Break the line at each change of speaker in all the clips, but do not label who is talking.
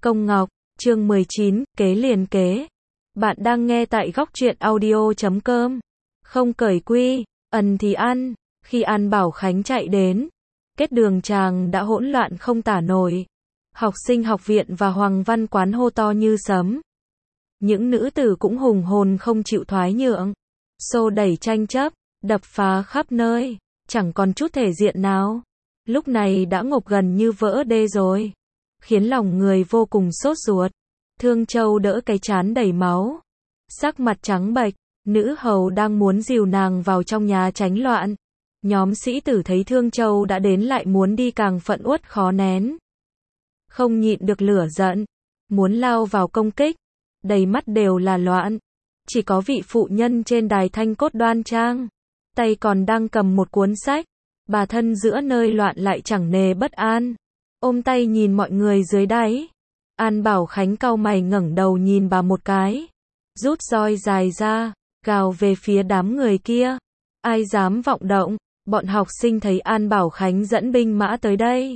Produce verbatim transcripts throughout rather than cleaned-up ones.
Công Ngọc, chương mười chín, kế liền kế. Bạn đang nghe tại góc truyện audio chấm com. Không cởi quy, ẩn thì ăn. Khi An Bảo Khánh chạy đến, kết đường chàng đã hỗn loạn không tả nổi. Học sinh học viện và Hoàng Văn quán hô to như sấm. Những nữ tử cũng hùng hồn không chịu thoái nhượng. Xô đẩy tranh chấp, đập phá khắp nơi, chẳng còn chút thể diện nào. Lúc này đã ngộp gần như vỡ đê rồi, khiến lòng người vô cùng sốt ruột. Thương Châu đỡ cái trán đầy máu, sắc mặt trắng bệch, nữ hầu đang muốn dìu nàng vào trong nhà tránh loạn. Nhóm sĩ tử thấy Thương Châu đã đến lại muốn đi càng phẫn uất khó nén. Không nhịn được lửa giận, muốn lao vào công kích, đầy mắt đều là loạn. Chỉ có vị phụ nhân trên đài thanh cốt đoan trang, tay còn đang cầm một cuốn sách, bà thân giữa nơi loạn lại chẳng nề bất an, ôm tay nhìn mọi người dưới đáy. An Bảo Khánh cau mày ngẩng đầu nhìn bà một cái, rút roi dài ra, gào về phía đám người kia. Ai dám vọng động? Bọn học sinh thấy An Bảo Khánh dẫn binh mã tới đây,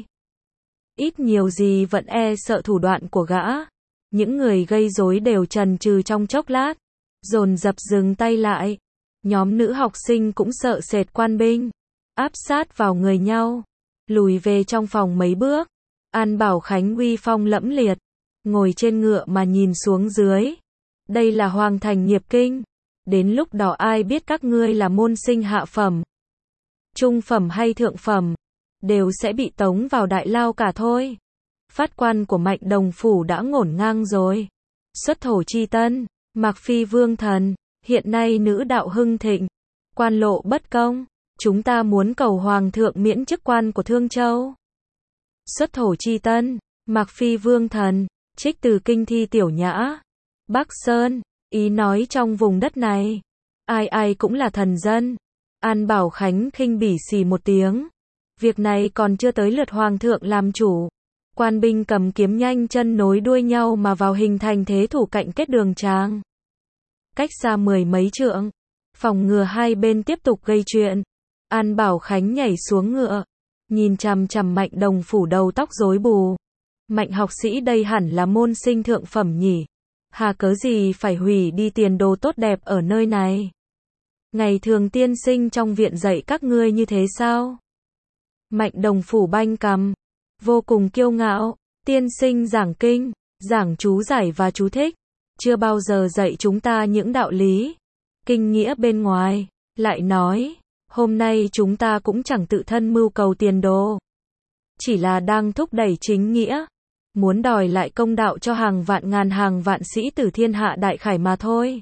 ít nhiều gì vẫn e sợ thủ đoạn của gã. Những người gây rối đều chần chừ trong chốc lát, dồn dập dừng tay lại. Nhóm nữ học sinh cũng sợ sệt quan binh, áp sát vào người nhau, lùi về trong phòng mấy bước. An Bảo Khánh uy phong lẫm liệt, ngồi trên ngựa mà nhìn xuống dưới. Đây là Hoàng thành Nghiệp Kinh, đến lúc đó ai biết các ngươi là môn sinh hạ phẩm, trung phẩm hay thượng phẩm, đều sẽ bị tống vào đại lao cả thôi. Phát quan của Mạnh Đồng phủ đã ngổn ngang rồi. Xuất thổ chi tân, Mạc Phi vương thần, hiện nay nữ đạo hưng thịnh, quan lộ bất công, chúng ta muốn cầu hoàng thượng miễn chức quan của Thương Châu. Xuất thổ chi tân, Mạc Phi vương thần, trích từ kinh thi tiểu nhã. Bắc Sơn, ý nói trong vùng đất này, ai ai cũng là thần dân. An Bảo Khánh khinh bỉ xì một tiếng. Việc này còn chưa tới lượt hoàng thượng làm chủ. Quan binh cầm kiếm nhanh chân nối đuôi nhau mà vào hình thành thế thủ cạnh kết đường tràng. Cách xa mười mấy trượng, phòng ngừa hai bên tiếp tục gây chuyện. An Bảo Khánh nhảy xuống ngựa, nhìn chằm chằm Mạnh Đồng phủ đầu tóc rối bù. Mạnh học sĩ đây hẳn là môn sinh thượng phẩm nhỉ? Hà cớ gì phải hủy đi tiền đồ tốt đẹp ở nơi này? Ngày thường tiên sinh trong viện dạy các ngươi như thế sao? Mạnh Đồng phủ banh cằm, vô cùng kiêu ngạo. Tiên sinh giảng kinh, giảng chú giải và chú thích, chưa bao giờ dạy chúng ta những đạo lý, kinh nghĩa bên ngoài. Lại nói, hôm nay chúng ta cũng chẳng tự thân mưu cầu tiền đồ, chỉ là đang thúc đẩy chính nghĩa, muốn đòi lại công đạo cho hàng vạn ngàn hàng vạn sĩ tử thiên hạ đại khải mà thôi.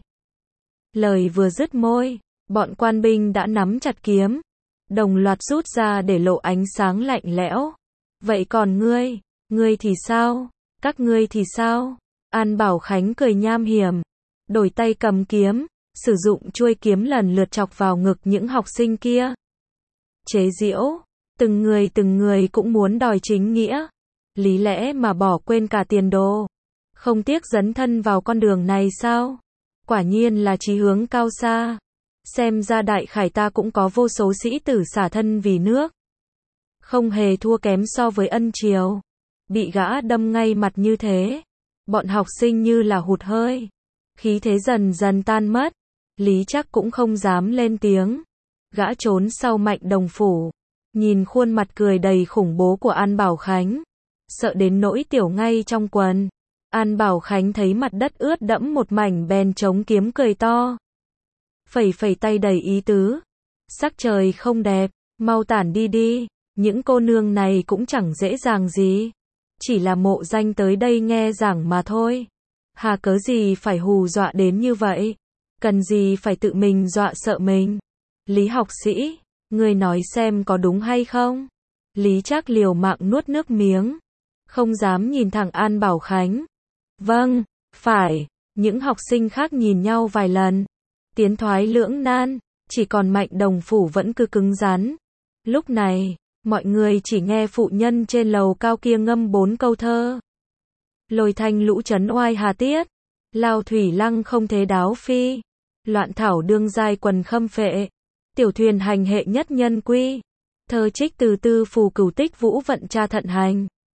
Lời vừa dứt môi, bọn quan binh đã nắm chặt kiếm, đồng loạt rút ra để lộ ánh sáng lạnh lẽo. Vậy còn ngươi, ngươi thì sao? Các ngươi thì sao? An Bảo Khánh cười nham hiểm, đổi tay cầm kiếm, sử dụng chuôi kiếm lần lượt chọc vào ngực những học sinh kia. Chế giễu, từng người từng người cũng muốn đòi chính nghĩa, lý lẽ mà bỏ quên cả tiền đồ, không tiếc dấn thân vào con đường này sao? Quả nhiên là chí hướng cao xa. Xem ra đại khải ta cũng có vô số sĩ tử xả thân vì nước, không hề thua kém so với ân triều. Bị gã đâm ngay mặt như thế, bọn học sinh như là hụt hơi, khí thế dần dần tan mất. Lý Trác cũng không dám lên tiếng, gã trốn sau Mạnh Đồng phủ, nhìn khuôn mặt cười đầy khủng bố của An Bảo Khánh, sợ đến nỗi tiểu ngay trong quần. An Bảo Khánh thấy mặt đất ướt đẫm một mảnh bèn chống kiếm cười to, phẩy phẩy tay đầy ý tứ. Sắc trời không đẹp, mau tản đi đi, những cô nương này cũng chẳng dễ dàng gì, chỉ là mộ danh tới đây nghe giảng mà thôi. Hà cớ gì phải hù dọa đến như vậy, cần gì phải tự mình dọa sợ mình. Lý học sĩ, ngươi nói xem có đúng hay không? Lý Trác liều mạng nuốt nước miếng, không dám nhìn thẳng An Bảo Khánh. Vâng, phải. Những học sinh khác nhìn nhau vài lần, tiến thoái lưỡng nan, chỉ còn Mạnh Đồng phủ vẫn cứ cứng rắn. Lúc này, mọi người chỉ nghe phụ nhân trên lầu cao kia ngâm bốn câu thơ. Lôi thanh lũ trấn oai hà tiết, lao thủy lăng không thế đáo phi, loạn thảo đương giai quần khâm phệ, tiểu thuyền hành hệ nhất nhân quy. Thơ trích từ tư phù cửu tích vũ vận tra thận hành.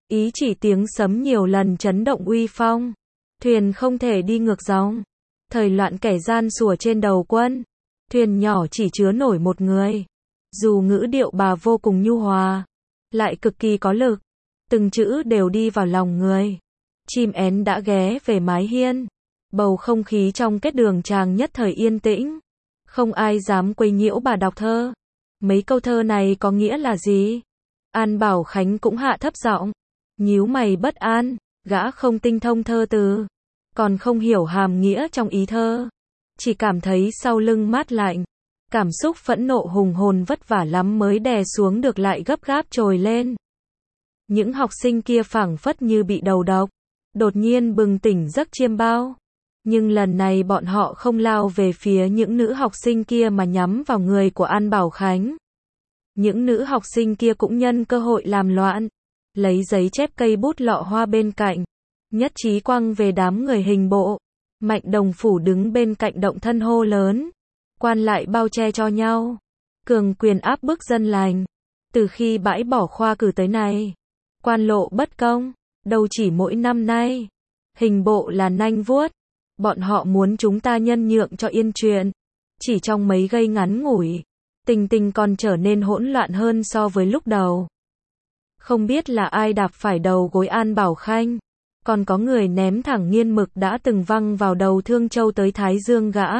Ý chỉ tiếng sấm nhiều lần chấn động uy phong. Thuyền không thể đi ngược dòng. Thời loạn kẻ gian sủa trên đầu quân. Thuyền nhỏ chỉ chứa nổi một người. Dù ngữ điệu bà vô cùng nhu hòa, lại cực kỳ có lực. Từng chữ đều đi vào lòng người. Chim én đã ghé về mái hiên. Bầu không khí trong kết đường chàng nhất thời yên tĩnh. Không ai dám quấy nhiễu bà đọc thơ. Mấy câu thơ này có nghĩa là gì? An Bảo Khánh cũng hạ thấp giọng, nhíu mày bất an, gã không tinh thông thơ từ, còn không hiểu hàm nghĩa trong ý thơ. Chỉ cảm thấy sau lưng mát lạnh. Cảm xúc phẫn nộ hùng hồn vất vả lắm mới đè xuống được lại gấp gáp trồi lên. Những học sinh kia phảng phất như bị đầu độc, đột nhiên bừng tỉnh giấc chiêm bao. Nhưng lần này bọn họ không lao về phía những nữ học sinh kia mà nhắm vào người của An Bảo Khánh. Những nữ học sinh kia cũng nhân cơ hội làm loạn, lấy giấy chép cây bút lọ hoa bên cạnh, nhất trí quăng về đám người hình bộ. Mạnh Đồng Phủ đứng bên cạnh động thân hô lớn, quan lại bao che cho nhau, cường quyền áp bức dân lành. Từ khi bãi bỏ khoa cử tới nay, quan lộ bất công, đâu chỉ mỗi năm nay. Hình bộ là nanh vuốt, bọn họ muốn chúng ta nhân nhượng cho yên chuyện. Chỉ trong mấy giây ngắn ngủi, tình tình còn trở nên hỗn loạn hơn so với lúc đầu. Không biết là ai đạp phải đầu gối An Bảo Khanh, còn có người ném thẳng nghiên mực đã từng văng vào đầu Thương Châu tới Thái Dương gã.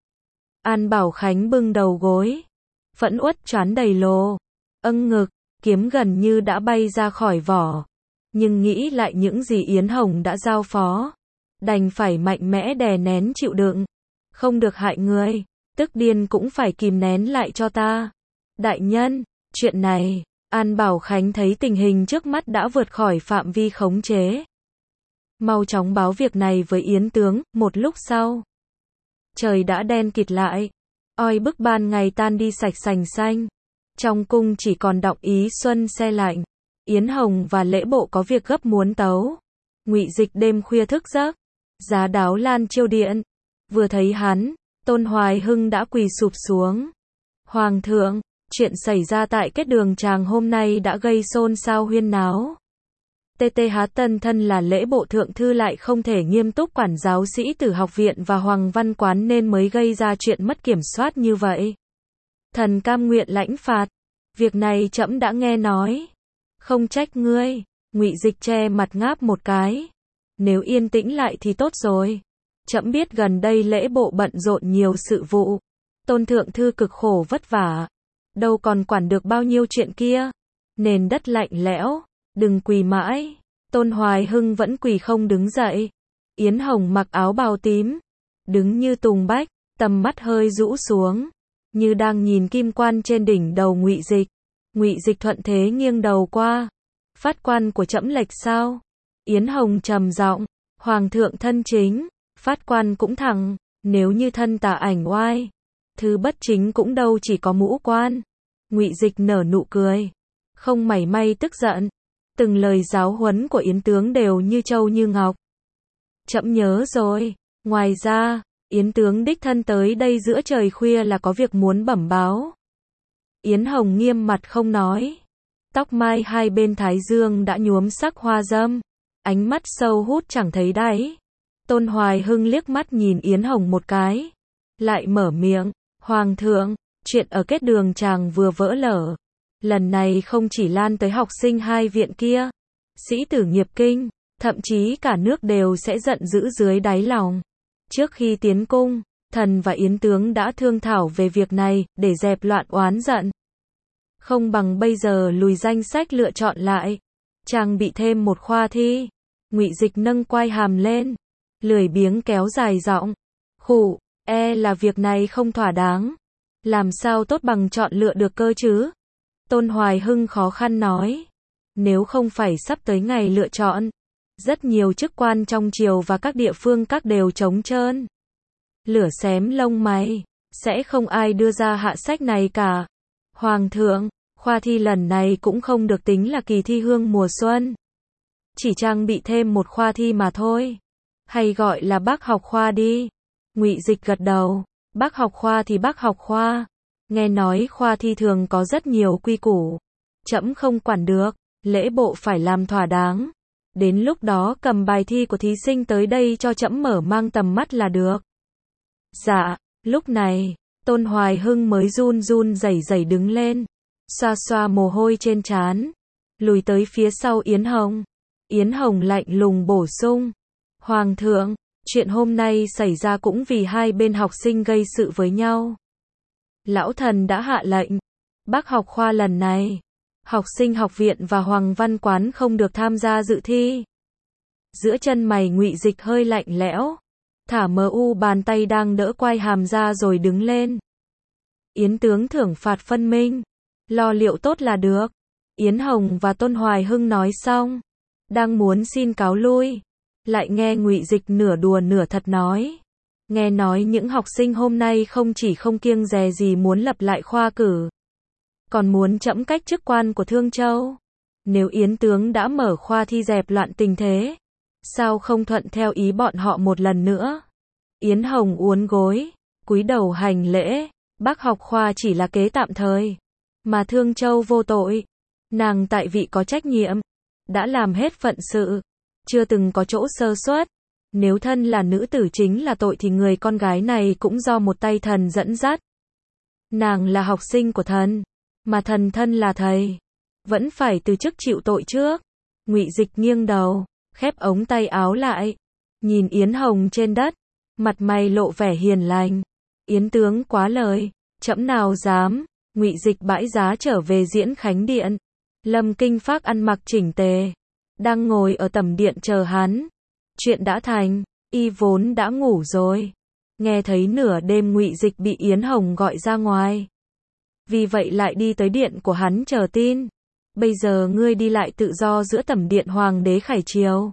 An Bảo Khánh bưng đầu gối, phẫn uất choán đầy lồ, âng ngực, kiếm gần như đã bay ra khỏi vỏ. Nhưng nghĩ lại những gì Yến Hồng đã giao phó, đành phải mạnh mẽ đè nén chịu đựng. Không được hại người, tức điên cũng phải kìm nén lại cho ta. Đại nhân, chuyện này, An Bảo Khánh thấy tình hình trước mắt đã vượt khỏi phạm vi khống chế. Mau chóng báo việc này với Yến tướng. Một lúc sau, trời đã đen kịt lại, oi bức ban ngày tan đi sạch sành xanh. Trong cung chỉ còn đọng ý xuân se lạnh. Yến Hồng và lễ bộ có việc gấp muốn tấu. Ngụy Dịch đêm khuya thức giấc, giá đáo Lan Chiêu điện. Vừa thấy hắn, Tôn Hoài Hưng đã quỳ sụp xuống. Hoàng thượng, chuyện xảy ra tại kết đường chàng hôm nay đã gây xôn xao huyên náo. tê tê Há Tân thân là lễ bộ thượng thư lại không thể nghiêm túc quản giáo sĩ tử học viện và Hoàng Văn Quán nên mới gây ra chuyện mất kiểm soát như vậy. Thần cam nguyện lãnh phạt. Việc này trẫm đã nghe nói. Không trách ngươi. Ngụy Dịch che mặt ngáp một cái. Nếu yên tĩnh lại thì tốt rồi. Trẫm biết gần đây lễ bộ bận rộn nhiều sự vụ. Tôn thượng thư cực khổ vất vả. Đâu còn quản được bao nhiêu chuyện kia. Nền đất lạnh lẽo. Đừng quỳ mãi. Tôn Hoài Hưng vẫn quỳ không đứng dậy. Yến Hồng mặc áo bào tím, đứng như tùng bách, tầm mắt hơi rũ xuống, như đang nhìn kim quan trên đỉnh đầu Ngụy Dịch. Ngụy Dịch thuận thế nghiêng đầu qua. Phát quan của trẫm lệch sao? Yến Hồng trầm giọng, Hoàng thượng thân chính, phát quan cũng thẳng, nếu như thân tả ảnh oai, thứ bất chính cũng đâu chỉ có mũ quan. Ngụy Dịch nở nụ cười, không mảy may tức giận. Từng lời giáo huấn của Yến tướng đều như châu như ngọc. Trẫm nhớ rồi. Ngoài ra, Yến tướng đích thân tới đây giữa trời khuya là có việc muốn bẩm báo. Yến Hồng nghiêm mặt không nói. Tóc mai hai bên thái dương đã nhuốm sắc hoa dâm, ánh mắt sâu hút chẳng thấy đáy. Tôn Hoài Hưng liếc mắt nhìn Yến Hồng một cái, lại mở miệng, Hoàng thượng, chuyện ở kết đường chàng vừa vỡ lở. Lần này không chỉ lan tới học sinh hai viện kia, sĩ tử nghiệp kinh, thậm chí cả nước đều sẽ giận dữ dưới đáy lòng. Trước khi tiến cung, thần và Yến tướng đã thương thảo về việc này, để dẹp loạn oán giận. Không bằng bây giờ lùi danh sách lựa chọn lại, chàng bị thêm một khoa thi. Ngụy Dịch nâng quai hàm lên, lười biếng kéo dài giọng, khụ, e là việc này không thỏa đáng. Làm sao tốt bằng chọn lựa được cơ chứ? Tôn Hoài Hưng khó khăn nói, nếu không phải sắp tới ngày lựa chọn, rất nhiều chức quan trong triều và các địa phương các đều trống trơn. Lửa xém lông mày, sẽ không ai đưa ra hạ sách này cả. Hoàng thượng, khoa thi lần này cũng không được tính là kỳ thi hương mùa xuân. Chỉ trang bị thêm một khoa thi mà thôi. Hay gọi là bác học khoa đi. Ngụy Dịch gật đầu, bác học khoa thì bác học khoa. Nghe nói khoa thi thường có rất nhiều quy củ. Trẫm không quản được, lễ bộ phải làm thỏa đáng. Đến lúc đó cầm bài thi của thí sinh tới đây cho trẫm mở mang tầm mắt là được. Dạ, lúc này, Tôn Hoài Hưng mới run run rẩy rẩy đứng lên, xoa xoa mồ hôi trên trán, lùi tới phía sau Yến Hồng. Yến Hồng lạnh lùng bổ sung, Hoàng thượng, chuyện hôm nay xảy ra cũng vì hai bên học sinh gây sự với nhau. Lão thần đã hạ lệnh, Bác học khoa lần này, học sinh học viện và Hoàng văn quán không được tham gia dự thi. Giữa chân mày Ngụy Dịch hơi lạnh lẽo, thả mờ u bàn tay đang đỡ quai hàm ra rồi đứng lên. Yến tướng thưởng phạt phân minh, lo liệu tốt là được. Yến Hồng và Tôn Hoài Hưng nói xong, đang muốn xin cáo lui, lại nghe Ngụy Dịch nửa đùa nửa thật nói, nghe nói những học sinh hôm nay không chỉ không kiêng dè gì muốn lập lại khoa cử, còn muốn trẫm cách chức quan của Thương Châu. Nếu Yến tướng đã mở khoa thi dẹp loạn tình thế, sao không thuận theo ý bọn họ một lần nữa? Yến Hồng uốn gối, cúi đầu hành lễ, Bác học khoa chỉ là kế tạm thời, mà Thương Châu vô tội, nàng tại vị có trách nhiệm, đã làm hết phận sự, chưa từng có chỗ sơ suất. Nếu thân là nữ tử chính là tội thì người con gái này cũng do một tay thần dẫn dắt. Nàng là học sinh của thần, mà thần thân là thầy, vẫn phải từ chức chịu tội trước. Ngụy Dịch nghiêng đầu, khép ống tay áo lại, nhìn Yến Hồng trên đất, mặt mày lộ vẻ hiền lành. Yến tướng quá lời, trẫm nào dám. Ngụy Dịch bãi giá trở về Diễn Khánh Điện. Lâm Kinh Phác ăn mặc chỉnh tề, đang ngồi ở tầm điện chờ hắn. Chuyện đã thành, y vốn đã ngủ rồi, nghe thấy nửa đêm Ngụy Dịch bị Yến Hồng gọi ra ngoài, vì vậy lại đi tới điện của hắn chờ tin. Bây giờ ngươi đi lại tự do giữa tầm điện Hoàng đế Khải Triều,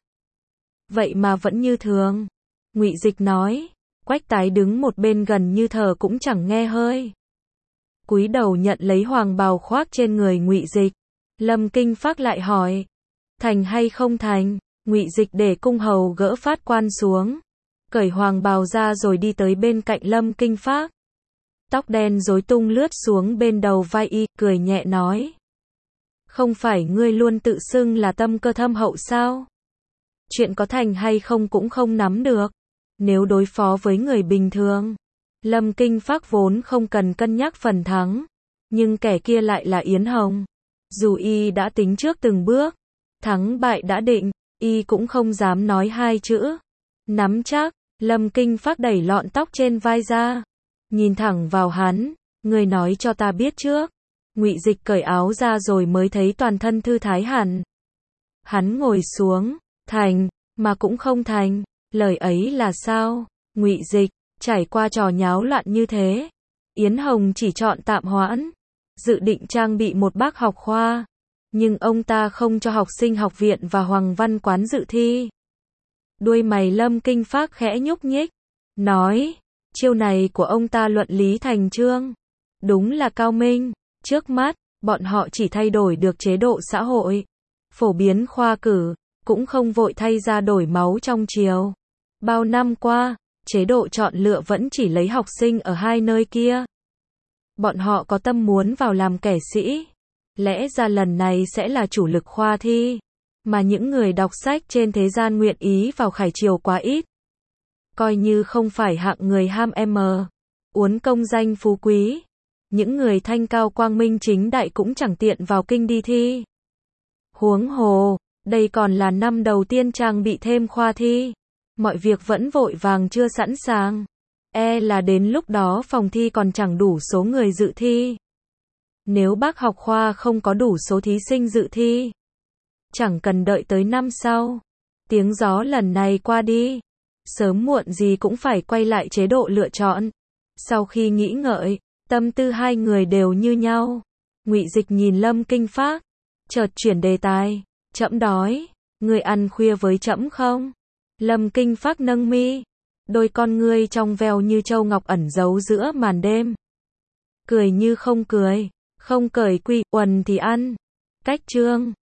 vậy mà vẫn như thường. Ngụy Dịch nói. Quách Tái đứng một bên gần như thờ cũng chẳng nghe hơi, cúi đầu nhận lấy hoàng bào khoác trên người Ngụy Dịch. Lâm Kinh Phác lại hỏi, thành hay không thành? Ngụy Dịch để cung hầu gỡ phát quan xuống, cởi hoàng bào ra rồi đi tới bên cạnh Lâm Kinh Phác. Tóc đen rối tung lướt xuống bên đầu vai y, cười nhẹ nói, không phải ngươi luôn tự xưng là tâm cơ thâm hậu sao? Chuyện có thành hay không cũng không nắm được. Nếu đối phó với người bình thường, Lâm Kinh Phác vốn không cần cân nhắc phần thắng, nhưng kẻ kia lại là Yến Hồng. Dù y đã tính trước từng bước, thắng bại đã định, y cũng không dám nói hai chữ nắm chắc. Lâm Kinh Phác đẩy lọn tóc trên vai ra, nhìn thẳng vào hắn, ngươi nói cho ta biết trước. Ngụy Dịch cởi áo ra rồi mới thấy toàn thân thư thái hẳn. Hắn ngồi xuống, thành, mà cũng không thành, lời ấy là sao? Ngụy Dịch, trải qua trò nháo loạn như thế, Yến Hồng chỉ chọn tạm hoãn, dự định trang bị một bác học khoa, nhưng ông ta không cho học sinh học viện và Hoàng văn quán dự thi. Đuôi mày Lâm Kinh Phác khẽ nhúc nhích, nói, chiêu này của ông ta luận lý thành chương, đúng là cao minh. Trước mắt, bọn họ chỉ thay đổi được chế độ xã hội, phổ biến khoa cử, cũng không vội thay ra đổi máu trong triều. Bao năm qua, chế độ chọn lựa vẫn chỉ lấy học sinh ở hai nơi kia. Bọn họ có tâm muốn vào làm kẻ sĩ, lẽ ra lần này sẽ là chủ lực khoa thi, mà những người đọc sách trên thế gian nguyện ý vào Khải Triều quá ít. Coi như không phải hạng người ham m, uốn công danh phú quý, những người thanh cao quang minh chính đại cũng chẳng tiện vào kinh đi thi. Huống hồ, đây còn là năm đầu tiên trang bị thêm khoa thi, mọi việc vẫn vội vàng chưa sẵn sàng, e là đến lúc đó phòng thi còn chẳng đủ số người dự thi. Nếu bác học khoa không có đủ số thí sinh dự thi, chẳng cần đợi tới năm sau, tiếng gió lần này qua đi, sớm muộn gì cũng phải quay lại chế độ lựa chọn. Sau khi nghĩ ngợi, tâm tư hai người đều như nhau. Ngụy Dịch nhìn Lâm Kinh Phác, chợt chuyển đề tài, trẫm đói, ngươi ăn khuya với trẫm không? Lâm Kinh Phác nâng mi, đôi con ngươi trong veo như châu ngọc ẩn giấu giữa màn đêm. Cười như không cười, không cởi quy, uần thì ăn. Cách chương